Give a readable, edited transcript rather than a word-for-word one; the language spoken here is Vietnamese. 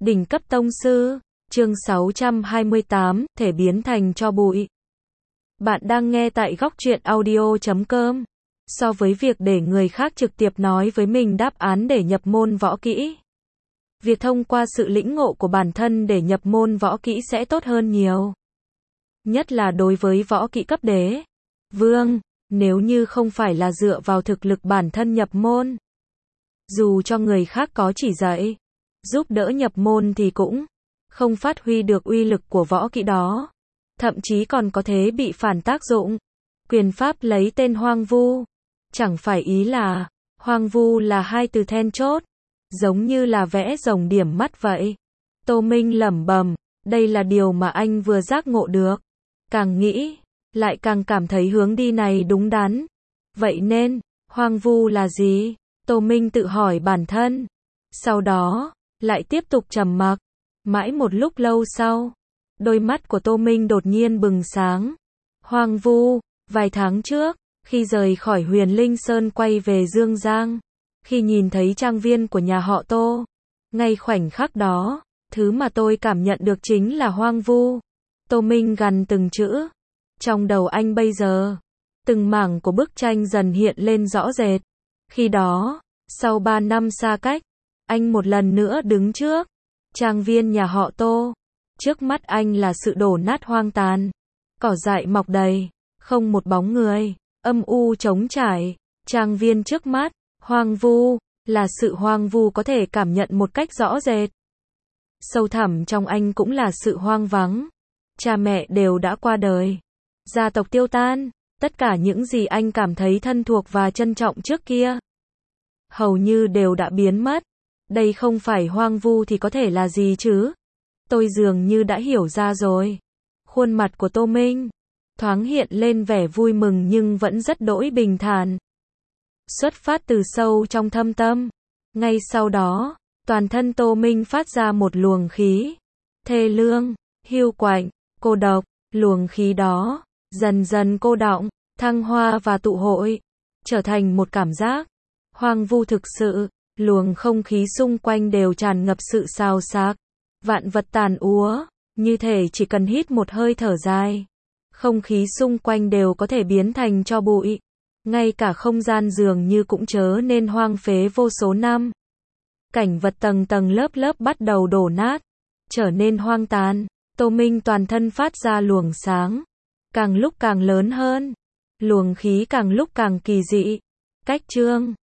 Đỉnh cấp tông sư, chương 628, thể biến thành tro bụi. Bạn đang nghe tại góc truyện audio.com. So với việc để người khác trực tiếp nói với mình đáp án để nhập môn võ kỹ, việc thông qua sự lĩnh ngộ của bản thân để nhập môn võ kỹ sẽ tốt hơn nhiều. Nhất là đối với võ kỹ cấp đế, vương, nếu như không phải là dựa vào thực lực bản thân nhập môn. Dù cho người khác có chỉ dạy, giúp đỡ nhập môn thì cũng không phát huy được uy lực của võ kỹ đó. Thậm chí còn có thể bị phản tác dụng. Quyền pháp lấy tên hoang vu. Chẳng phải ý là, hoang vu là hai từ then chốt, giống như là vẽ rồng điểm mắt vậy. Tô Minh lẩm bẩm, đây là điều mà anh vừa giác ngộ được. Càng nghĩ, lại càng cảm thấy hướng đi này đúng đắn. Vậy nên, hoang vu là gì? Tô Minh tự hỏi bản thân. Sau đó, lại tiếp tục trầm mặc. Mãi một lúc lâu sau, đôi mắt của Tô Minh đột nhiên bừng sáng. Hoang vu, vài tháng trước, khi rời khỏi Huyền Linh Sơn quay về Dương Giang, khi nhìn thấy trang viên của nhà họ Tô, ngay khoảnh khắc đó, thứ mà tôi cảm nhận được chính là hoang vu. Tô Minh gằn từng chữ. Trong đầu anh bây giờ, từng mảng của bức tranh dần hiện lên rõ rệt. Khi đó, sau 3 năm xa cách, anh một lần nữa đứng trước trang viên nhà họ Tô. Trước mắt anh là sự đổ nát hoang tàn, cỏ dại mọc đầy, không một bóng người, âm u trống trải. Trang viên trước mắt, hoang vu, là sự hoang vu có thể cảm nhận một cách rõ rệt. Sâu thẳm trong anh cũng là sự hoang vắng. Cha mẹ đều đã qua đời, gia tộc tiêu tan, tất cả những gì anh cảm thấy thân thuộc và trân trọng trước kia hầu như đều đã biến mất. Đây không phải hoang vu thì có thể là gì chứ? Tôi dường như đã hiểu ra rồi. Khuôn mặt của Tô Minh thoáng hiện lên vẻ vui mừng nhưng vẫn rất đỗi bình thản. Xuất phát từ sâu trong thâm tâm. Ngay sau đó, toàn thân Tô Minh phát ra một luồng khí thê lương, hiu quạnh, cô độc. Luồng khí đó dần dần cô đọng, thăng hoa và tụ hội, trở thành một cảm giác hoang vu thực sự. Luồng không khí xung quanh đều tràn ngập sự xào xạc, vạn vật tàn úa, như thể chỉ cần hít một hơi thở dài, không khí xung quanh đều có thể biến thành tro bụi. Ngay cả không gian dường như cũng trở nên hoang phế vô số năm. Cảnh vật tầng tầng lớp lớp bắt đầu đổ nát, trở nên hoang tàn. Tô Minh toàn thân phát ra luồng sáng, càng lúc càng lớn hơn, luồng khí càng lúc càng kỳ dị. Cách chương